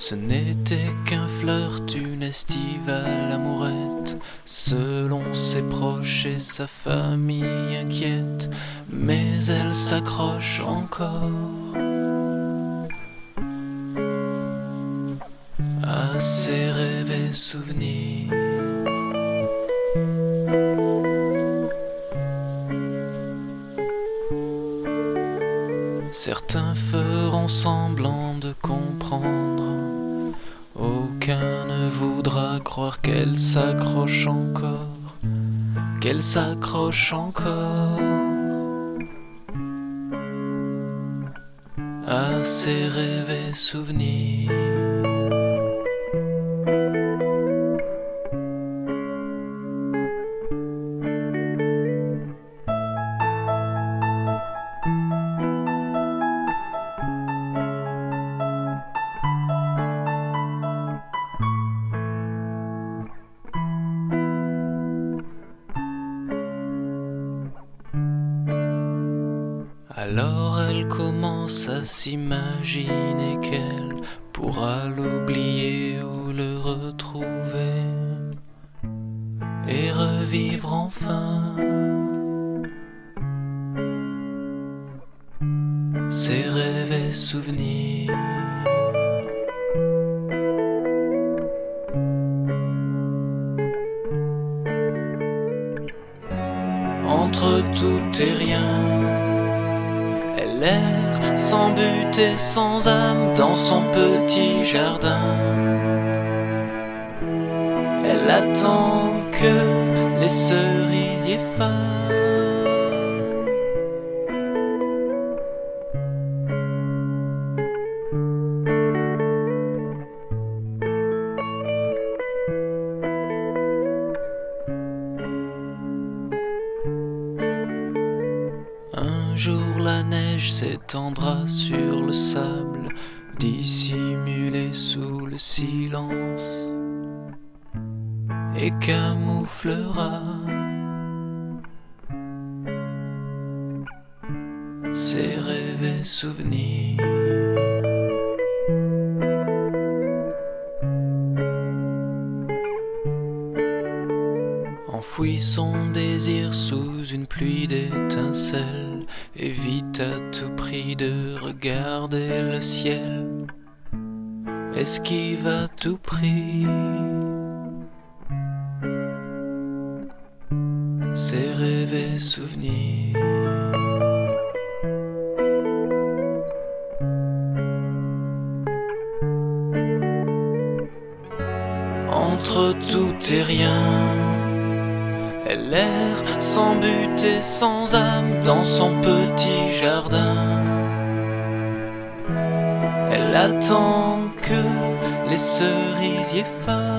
Ce n'était qu'un flirt, une estivale amourette, selon ses proches et sa famille inquiète, mais elle s'accroche encore à ses rêves et souvenirs. Certains feront semblant de comprendre, aucun ne voudra croire qu'elle s'accroche encore, qu'elle s'accroche encore à ses rêves et souvenirs. Alors elle commence à s'imaginer qu'elle pourra l'oublier ou le retrouver et revivre enfin ses rêves et souvenirs. Entre tout et rien, elle erre sans but et sans âme dans son petit jardin. Elle attend que les cerisiers fanent. Un jour la neige s'étendra sur le sable, dissimulé sous le silence, et camouflera ses rêves et souvenirs. Enfouit son désir sous une pluie d'étincelles, évite à tout prix de regarder le ciel, esquive à tout prix ses rêves et souvenirs. Entre tout et rien, elle erre sans but et sans âme dans son petit jardin. Elle attend que les cerisiers fanent.